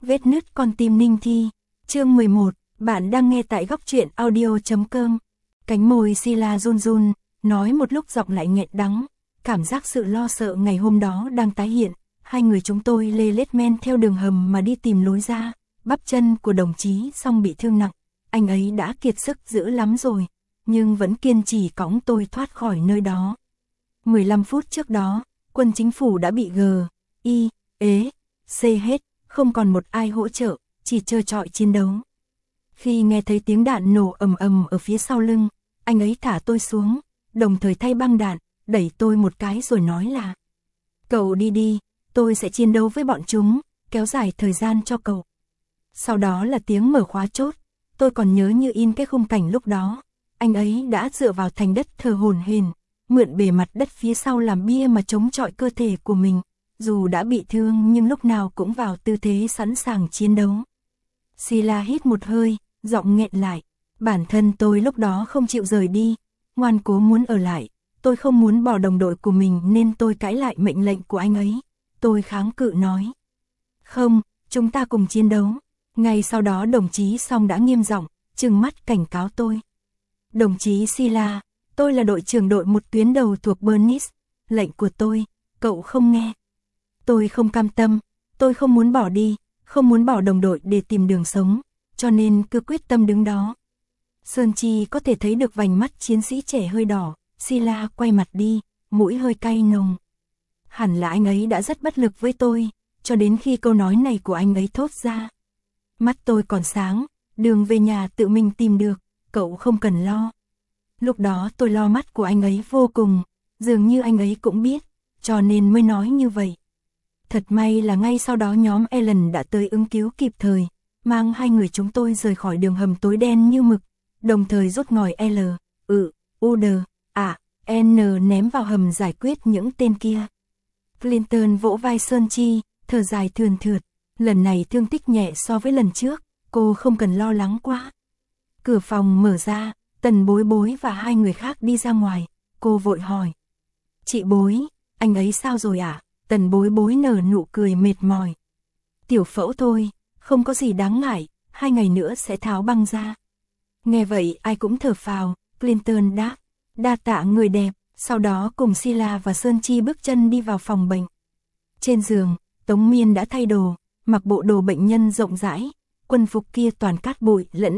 Vết nứt con tim Ninh Thi. Chương 11, bạn đang nghe tại góc truyện audio.com. Cánh môi Sila run run, nói một lúc giọng lại nghẹn đắng, cảm giác sự lo sợ ngày hôm đó đang tái hiện. Hai người chúng tôi lê lết men theo đường hầm mà đi tìm lối ra. Bắp chân của đồng chí Song bị thương nặng, anh ấy đã kiệt sức dữ lắm rồi, nhưng vẫn kiên trì cõng tôi thoát khỏi nơi đó. 15 phút trước đó, quân chính phủ đã bị C hết, không còn một ai hỗ trợ, chỉ trơ trọi chiến đấu. Khi nghe thấy tiếng đạn nổ ầm ầm ở phía sau lưng, anh ấy thả tôi xuống, đồng thời thay băng đạn, đẩy tôi một cái rồi nói là: "Cậu đi đi, tôi sẽ chiến đấu với bọn chúng, kéo dài thời gian cho cậu." Sau đó là tiếng mở khóa chốt, tôi còn nhớ như in cái khung cảnh lúc đó. Anh ấy đã dựa vào thành đất thờ hổn hển, mượn bề mặt đất phía sau làm bia mà chống chọi cơ thể của mình. Dù đã bị thương nhưng lúc nào cũng vào tư thế sẵn sàng chiến đấu. Sila hít một hơi, giọng nghẹn lại. Bản thân tôi lúc đó không chịu rời đi, ngoan cố muốn ở lại. Tôi không muốn bỏ đồng đội của mình nên tôi cãi lại mệnh lệnh của anh ấy. Tôi kháng cự nói: "Không, chúng ta cùng chiến đấu." Ngay sau đó đồng chí Song đã nghiêm giọng, trừng mắt cảnh cáo tôi: "Đồng chí Sila, tôi là đội trưởng đội một tuyến đầu thuộc Bernice. Lệnh của tôi, cậu không nghe." Tôi không cam tâm, tôi không muốn bỏ đi, không muốn bỏ đồng đội để tìm đường sống, cho nên cứ quyết tâm đứng đó. Sơn Chi có thể thấy được vành mắt chiến sĩ trẻ hơi đỏ, Sila quay mặt đi, mũi hơi cay nồng. Hẳn là anh ấy đã rất bất lực với tôi, cho đến khi câu nói này của anh ấy thốt ra. Mắt tôi còn sáng, đường về nhà tự mình tìm được, cậu không cần lo. Lúc đó tôi lo mắt của anh ấy vô cùng, dường như anh ấy cũng biết, cho nên mới nói như vậy. Thật may là ngay sau đó nhóm Ellen đã tới ứng cứu kịp thời, mang hai người chúng tôi rời khỏi đường hầm tối đen như mực, đồng thời rút ngòi N ném vào hầm giải quyết những tên kia. Clinton vỗ vai Sơn Chi, thở dài thườn thượt, lần này thương tích nhẹ so với lần trước, cô không cần lo lắng quá. Cửa phòng mở ra, Tần Bối Bối và hai người khác đi ra ngoài, cô vội hỏi: "Chị Bối, anh ấy sao rồi ạ?" Tần Bối Bối nở nụ cười mệt mỏi: "Tiểu phẫu thôi, không có gì đáng ngại, 2 ngày nữa sẽ tháo băng ra." Nghe vậy ai cũng thở phào, Clinton đáp: "Đa tạ người đẹp." Sau đó cùng Sila và Sơn Chi bước chân đi vào phòng bệnh. Trên giường, Tống Miên đã thay đồ, mặc bộ đồ bệnh nhân rộng rãi, quân phục kia toàn cát bụi lẫn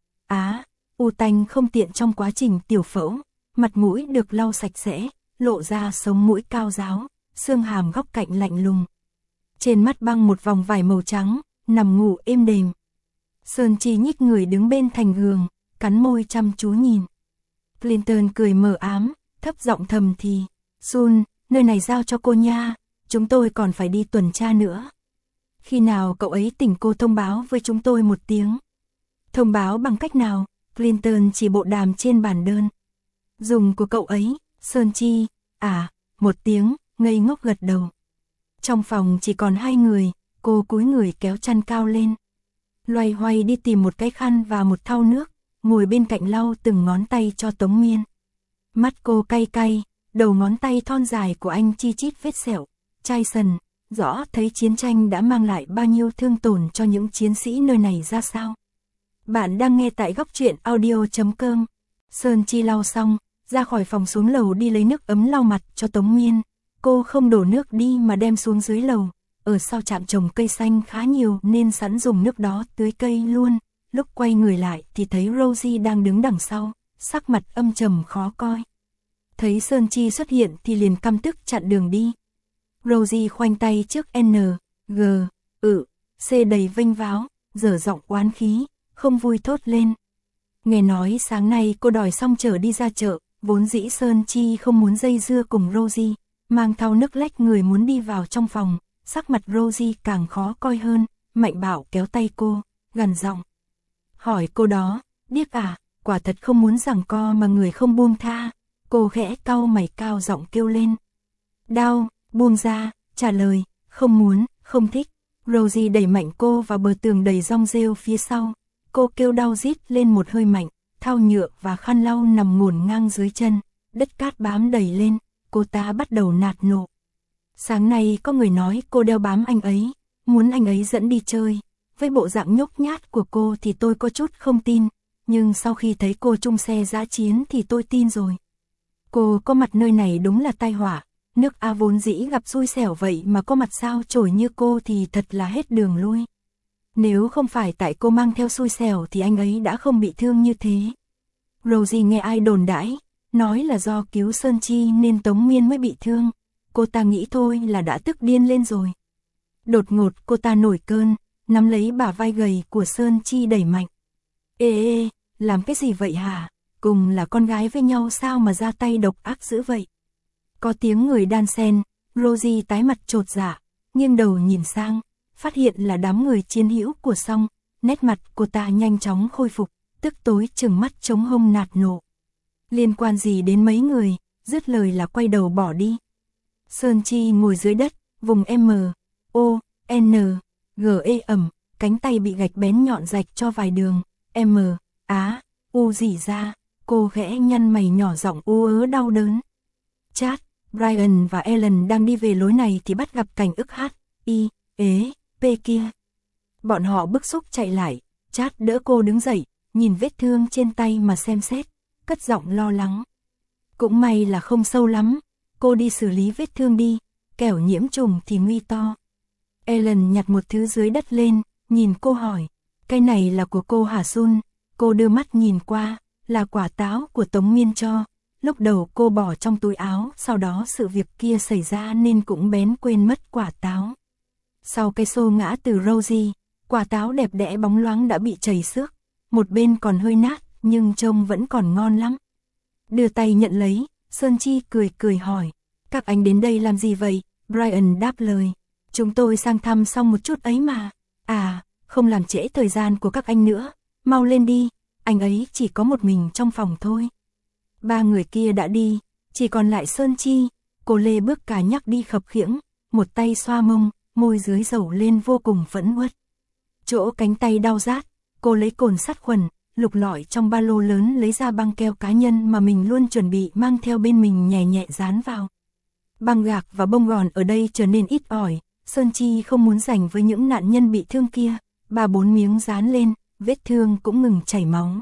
u tanh không tiện trong quá trình tiểu phẫu, mặt mũi được lau sạch sẽ, lộ ra sống mũi cao ráo, xương hàm góc cạnh lạnh lùng. Trên mắt băng một vòng vải màu trắng, nằm ngủ êm đềm. Sơn Chi nhích người đứng bên thành giường, cắn môi chăm chú nhìn. Clinton cười mờ ám, thấp giọng thầm thì: "Sun, nơi này giao cho cô nha, chúng tôi còn phải đi tuần tra nữa. Khi nào cậu ấy tỉnh cô thông báo với chúng tôi một tiếng." "Thông báo bằng cách nào?" Clinton chỉ bộ đàm trên bàn đơn. "Dùng của cậu ấy." Sơn Chi: "Một tiếng." Ngây ngốc gật đầu. Trong phòng chỉ còn hai người, cô cúi người kéo chăn cao lên, loay hoay đi tìm một cái khăn và một thau nước, ngồi bên cạnh lau từng ngón tay cho Tống Miên. Mắt cô cay cay, đầu ngón tay thon dài của anh chi chít vết sẹo, chai sần, rõ thấy chiến tranh đã mang lại bao nhiêu thương tổn cho những chiến sĩ nơi này ra sao. Bạn đang nghe tại góc truyện audio.com. Sơn Chi lau xong, ra khỏi phòng xuống lầu đi lấy nước ấm lau mặt cho Tống Miên. Cô không đổ nước đi mà đem xuống dưới lầu, ở sau trạm trồng cây xanh khá nhiều nên sẵn dùng nước đó tưới cây luôn. Lúc quay người lại thì thấy Rosie đang đứng đằng sau, sắc mặt âm trầm khó coi. Thấy Sơn Chi xuất hiện thì liền căm tức chặn đường đi. Rosie khoanh tay trước C đầy vênh váo, dở giọng oán khí, không vui thốt lên: "Nghe nói sáng nay cô đòi xong chở đi ra chợ." Vốn dĩ Sơn Chi không muốn dây dưa cùng Rosie, mang thau nước lách người muốn đi vào trong phòng, sắc mặt Rosie càng khó coi hơn, mạnh bạo kéo tay cô, gằn giọng: "Hỏi cô đó, điếc à, quả thật không muốn giằng co mà người không buông tha." Cô khẽ cau mày cao giọng kêu lên: "Đau, buông ra." Trả lời: "Không muốn, không thích." Rosie đẩy mạnh cô vào bờ tường đầy rong rêu phía sau, cô kêu đau rít lên một hơi mạnh, thau nhựa và khăn lau nằm ngổn ngang dưới chân, đất cát bám đầy lên, cô ta bắt đầu nạt nộ. Sáng nay có người nói cô đeo bám anh ấy, muốn anh ấy dẫn đi chơi, Với bộ dạng nhút nhát của cô thì tôi có chút không tin, nhưng sau khi thấy cô chung xe dã chiến thì tôi tin rồi. Cô có mặt nơi này đúng là tai họa, nước A vốn dĩ gặp xui xẻo vậy mà có mặt sao chổi như cô thì thật là hết đường lui. Nếu không phải tại cô mang theo xui xẻo thì anh ấy đã không bị thương như thế. Rosie nghe ai đồn đãi, nói là do cứu Sơn Chi nên Tống Miên mới bị thương. Cô ta nghĩ thôi là đã tức điên lên rồi. Đột ngột cô ta nổi cơn, nắm lấy bả vai gầy của Sơn Chi đẩy mạnh. Ê, làm cái gì vậy hả? Cùng là con gái với nhau sao mà ra tay độc ác dữ vậy? Có tiếng người đan xen, Rosie tái mặt chột dạ, nghiêng đầu nhìn sang, phát hiện là đám người chiến hữu của Song, nét mặt cô ta nhanh chóng khôi phục, tức tối trừng mắt trống hông nạt nộ. Liên quan gì đến mấy người, dứt lời là quay đầu bỏ đi. Sơn Chi ngồi dưới đất, vùng M, O, N, G E ẩm, cánh tay bị gạch bén nhọn rạch cho vài đường, M, Á, U rỉ ra, cô khẽ nhăn mày nhỏ giọng ú ớ đau đớn. Chad, Brian và Ellen đang đi về lối này thì bắt gặp cảnh ức H, I, ế, P kia. Bọn họ bức xúc chạy lại, Chad đỡ cô đứng dậy, nhìn vết thương trên tay mà xem xét, cất giọng lo lắng. Cũng may là không sâu lắm, cô đi xử lý vết thương đi, kẻo nhiễm trùng thì nguy to. Ellen nhặt một thứ dưới đất lên, nhìn cô hỏi, cái này là của cô hả Sun? Cô đưa mắt nhìn qua, là quả táo của Tống Miên cho. Lúc đầu cô bỏ trong túi áo, sau đó sự việc kia xảy ra nên cũng bén quên mất quả táo. Sau cái xô ngã từ Rosie, quả táo đẹp đẽ bóng loáng đã bị chảy xước, một bên còn hơi nát, nhưng trông vẫn còn ngon lắm. Đưa tay nhận lấy, Sơn Chi cười cười hỏi, các anh đến đây làm gì vậy? Brian đáp lời, chúng tôi sang thăm xong một chút ấy mà. À, không làm trễ thời gian của các anh nữa, mau lên đi, anh ấy chỉ có một mình trong phòng thôi. Ba người kia đã đi, chỉ còn lại Sơn Chi, cô lê bước cả nhắc đi khập khiễng, một tay xoa mông, môi dưới dầu lên vô cùng phẫn uất. Chỗ cánh tay đau rát, cô lấy cồn sát khuẩn, lục lọi trong ba lô lớn lấy ra băng keo cá nhân mà mình luôn chuẩn bị mang theo bên mình nhẹ nhẹ dán vào. Băng gạc và bông gòn ở đây trở nên ít ỏi, Sơn Chi không muốn giành với những nạn nhân bị thương kia, 3-4 miếng dán lên, vết thương cũng ngừng chảy máu.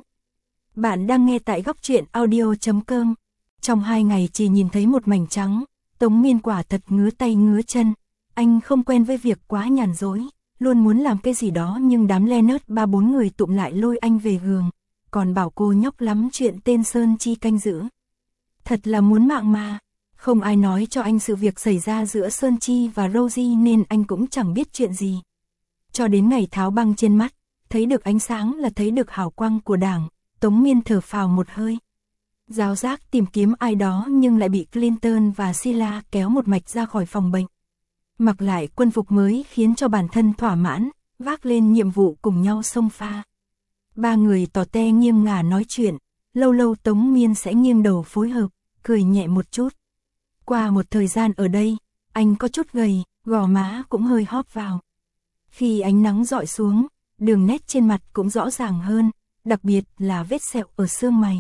Bạn đang nghe tại góc truyện audio.com. Trong 2 ngày chỉ nhìn thấy một mảnh trắng, Tống Miên quả thật ngứa tay ngứa chân. Anh không quen với việc quá nhàn rỗi, luôn muốn làm cái gì đó nhưng đám Leonard 3-4 người tụm lại lôi anh về giường, còn bảo cô nhóc lắm chuyện tên Sơn Chi canh giữ. Thật là muốn mạng mà, không ai nói cho anh sự việc xảy ra giữa Sơn Chi và Rosie nên anh cũng chẳng biết chuyện gì. Cho đến ngày tháo băng trên mắt, thấy được ánh sáng là thấy được hào quang của Đảng, Tống Miên thở phào một hơi. Giáo giác tìm kiếm ai đó nhưng lại bị Clinton và Sheila kéo một mạch ra khỏi phòng bệnh. Mặc lại quân phục mới khiến cho bản thân thỏa mãn, vác lên nhiệm vụ cùng nhau xông pha. Ba người tò te nghiêng ngả nói chuyện, lâu lâu Tống Miên sẽ nghiêng đầu phối hợp, cười nhẹ một chút. Qua một thời gian ở đây, anh có chút gầy, gò má cũng hơi hóp vào. Khi ánh nắng rọi xuống, đường nét trên mặt cũng rõ ràng hơn, đặc biệt là vết sẹo ở xương mày.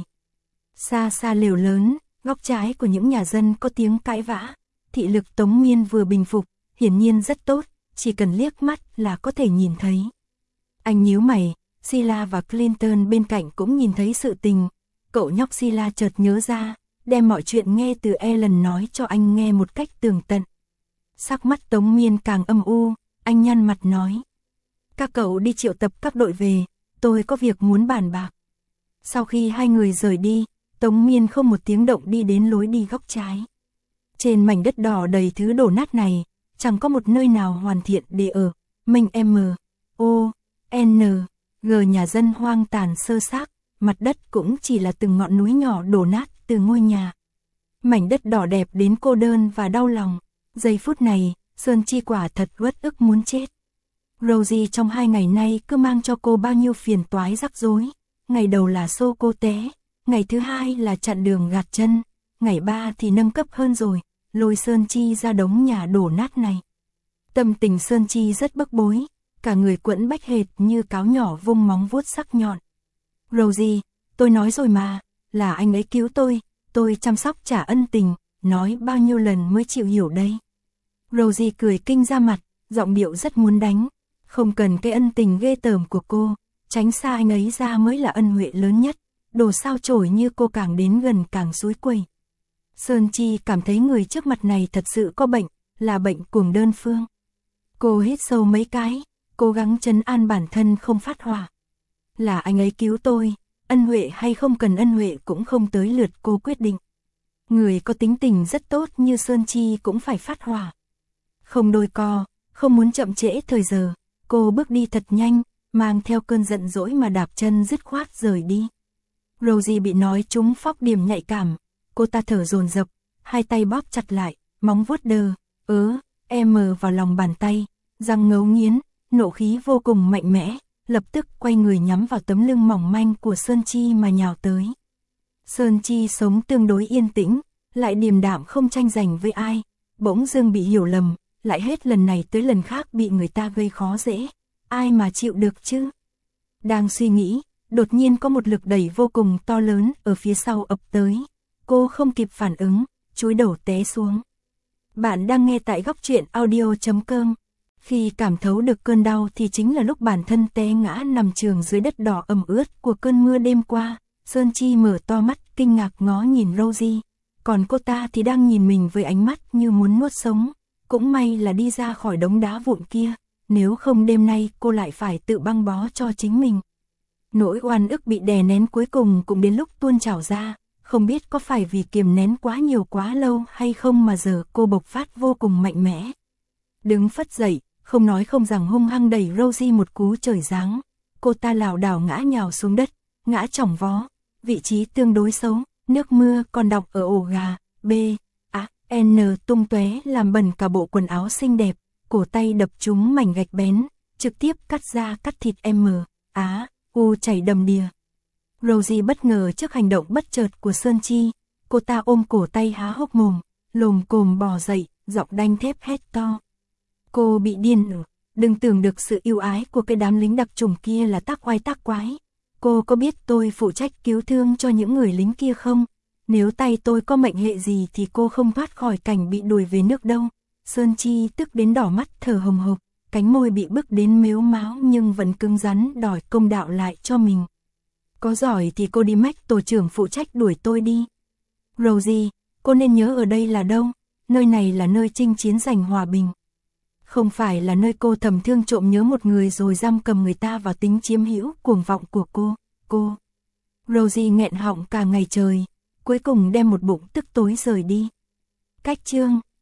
Xa xa lều lớn, góc trái của những nhà dân có tiếng cãi vã, thị lực Tống Miên vừa bình phục, hiển nhiên rất tốt, chỉ cần liếc mắt là có thể nhìn thấy. Anh nhíu mày, Sheila và Clinton bên cạnh cũng nhìn thấy sự tình, cậu nhóc Sheila chợt nhớ ra, đem mọi chuyện nghe từ Ellen nói cho anh nghe một cách tường tận. Sắc mắt Tống Miên càng âm u, anh nhăn mặt nói. Các cậu đi triệu tập các đội về, tôi có việc muốn bàn bạc. Sau khi hai người rời đi, Tống Miên không một tiếng động đi đến lối đi góc trái. Trên mảnh đất đỏ đầy thứ đổ nát này, chẳng có một nơi nào hoàn thiện để ở. Mình M, O, N, G nhà dân hoang tàn sơ xác, mặt đất cũng chỉ là từng ngọn núi nhỏ đổ nát từ ngôi nhà. Mảnh đất đỏ đẹp đến cô đơn và đau lòng. Giây phút này, Sơn Chi quả thật uất ức muốn chết. Rosie trong 2 ngày nay cứ mang cho cô bao nhiêu phiền toái rắc rối. Ngày đầu là xô cô té, ngày thứ 2 là chặn đường gạt chân, ngày 3 thì nâng cấp hơn rồi, lôi Sơn Chi ra đống nhà đổ nát này. Tâm tình Sơn Chi rất bức bối, cả người quẫn bách hệt như cáo nhỏ vung móng vuốt sắc nhọn. Rosie, tôi nói rồi mà, là anh ấy cứu tôi chăm sóc trả ân tình, nói bao nhiêu lần mới chịu hiểu đây. Rosie cười kinh ra mặt, giọng điệu rất muốn đánh. Không cần cái ân tình ghê tởm của cô, tránh xa anh ấy ra mới là ân huệ lớn nhất, đồ sao chổi như cô càng đến gần càng xúi quẩy. Sơn Chi cảm thấy người trước mặt này thật sự có bệnh, là bệnh cuồng đơn phương. Cô hít sâu mấy cái, cố gắng trấn an bản thân không phát hỏa. Là anh ấy cứu tôi, ân huệ hay không cần ân huệ cũng không tới lượt cô quyết định. Người có tính tình rất tốt như Sơn Chi cũng phải phát hỏa. Không đôi co, không muốn chậm trễ thời giờ, cô bước đi thật nhanh, mang theo cơn giận dỗi mà đạp chân dứt khoát rời đi. Rosie bị nói trúng phóc điểm nhạy cảm, cô ta thở dồn dập, hai tay bóp chặt lại, móng vuốt đờ, vào lòng bàn tay, răng ngấu nghiến, nộ khí vô cùng mạnh mẽ, lập tức quay người nhắm vào tấm lưng mỏng manh của Sơn Chi mà nhào tới. Sơn Chi sống tương đối yên tĩnh, lại điềm đạm không tranh giành với ai, bỗng dưng bị hiểu lầm, lại hết lần này tới lần khác bị người ta gây khó dễ, ai mà chịu được chứ? Đang suy nghĩ, đột nhiên có một lực đẩy vô cùng to lớn ở phía sau ập tới, cô không kịp phản ứng, chúi đầu té xuống. Bạn đang nghe tại góc truyện audio.com. Khi cảm thấu được cơn đau thì chính là lúc bản thân té ngã nằm trường dưới đất đỏ ẩm ướt của cơn mưa đêm qua. Sơn Chi mở to mắt kinh ngạc ngó nhìn Rosie, còn cô ta thì đang nhìn mình với ánh mắt như muốn nuốt sống. Cũng may là đi ra khỏi đống đá vụn kia, nếu không đêm nay cô lại phải tự băng bó cho chính mình. Nỗi oan ức bị đè nén cuối cùng cũng đến lúc tuôn trào ra, không biết có phải vì kiềm nén quá nhiều quá lâu hay không mà giờ cô bộc phát vô cùng mạnh mẽ. Đứng phất dậy, không nói không rằng hung hăng đẩy Rosie một cú trời giáng, cô ta lảo đảo ngã nhào xuống đất, ngã chỏng vó, vị trí tương đối xấu, nước mưa còn đọng ở ổ gà, N tung tóe làm bẩn cả bộ quần áo xinh đẹp, cổ tay đập trúng mảnh gạch bén, trực tiếp cắt da cắt thịt chảy đầm đìa. Rosie bất ngờ trước hành động bất chợt của Sơn Chi, cô ta ôm cổ tay há hốc mồm, lồm cồm bò dậy, giọng đanh thép hét to. Cô bị điên, đừng tưởng được sự yêu ái của cái đám lính đặc chủng kia là tác oai tác quái. Cô có biết tôi phụ trách cứu thương cho những người lính kia không? Nếu tay tôi có mệnh hệ gì thì cô không thoát khỏi cảnh bị đuổi về nước đâu. Sơn Chi tức đến đỏ mắt thở hồng hộc, cánh môi bị bức đến mếu máo nhưng vẫn cứng rắn đòi công đạo lại cho mình. Có giỏi thì cô đi mách tổ trưởng phụ trách đuổi tôi đi. Rosie, cô nên nhớ ở đây là đâu? Nơi này là nơi chinh chiến giành hòa bình. Không phải là nơi cô thầm thương trộm nhớ một người rồi giam cầm người ta vào tính chiếm hữu cuồng vọng của cô. Rosie nghẹn họng cả ngày trời, cuối cùng đem một bụng tức tối rời đi. Cách chương